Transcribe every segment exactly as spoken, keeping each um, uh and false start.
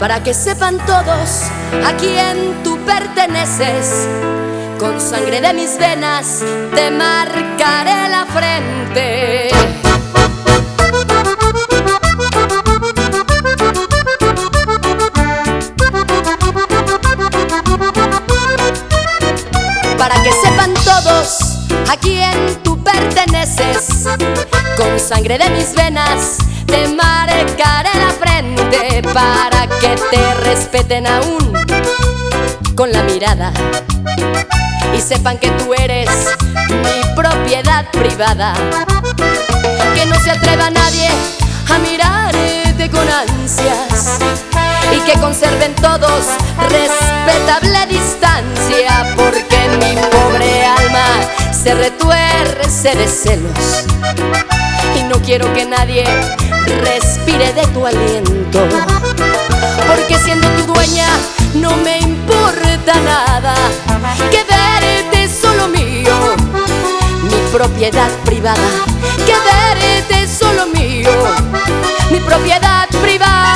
para que sepan todos a quién tú perteneces. Con sangre de mis venas te marcaré la frente. Para que sepan todos a quién tú perteneces. Con sangre de mis venas te marcaré la frente, para que te respeten aún con la mirada y sepan que tú eres mi propiedad privada. Que no se atreva nadie a mirarte con ansias y que conserven todos respetable distancia, porque mi pobre alma se retuerce de celos y no quiero que nadie respire de tu aliento. Porque siendo tu dueña no me importa nada, que verte es solo mío, mi propiedad privada. Que verte es solo mío, mi propiedad privada.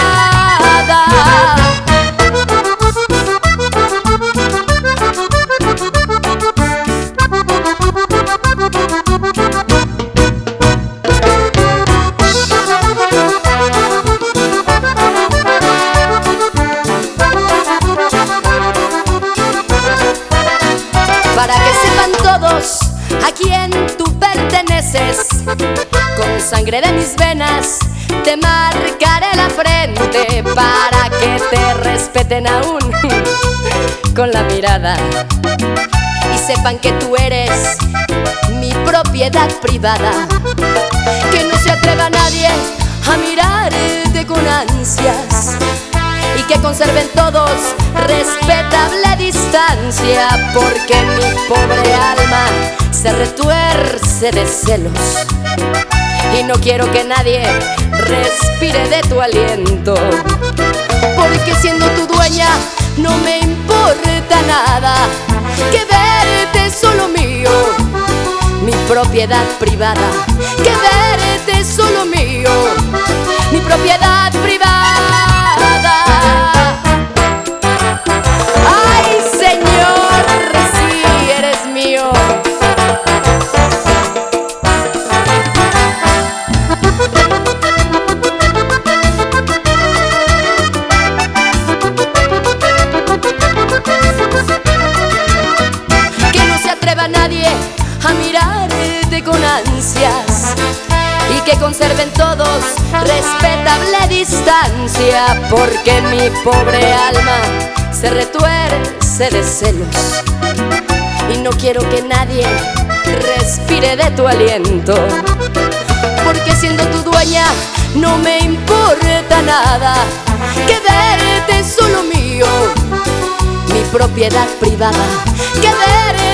Para que sepan todos a quién tú perteneces. Con sangre de mis venas te marcaré la frente, para que te respeten aún con la mirada y sepan que tú eres mi propiedad privada. Que no se atreva nadie a mirarte con ansias y que conserven todos respetable distancia, porque mi pobre alma se retuerce de celos y no quiero que nadie respire de tu aliento. Porque siendo tu dueña no me importa nada, que verte es solo mío, mi propiedad privada. Que verte es solo mío, mi propiedad privada. Ay, Señor, sí eres mío. Que no se atreva nadie a mirarte con ansias y que conserven todos respetable distancia, porque mi pobre alma se retuerce de celos y no quiero que nadie respire de tu aliento. Porque siendo tu dueña no me importa nada, que verte es solo mío, mi propiedad privada. Que verte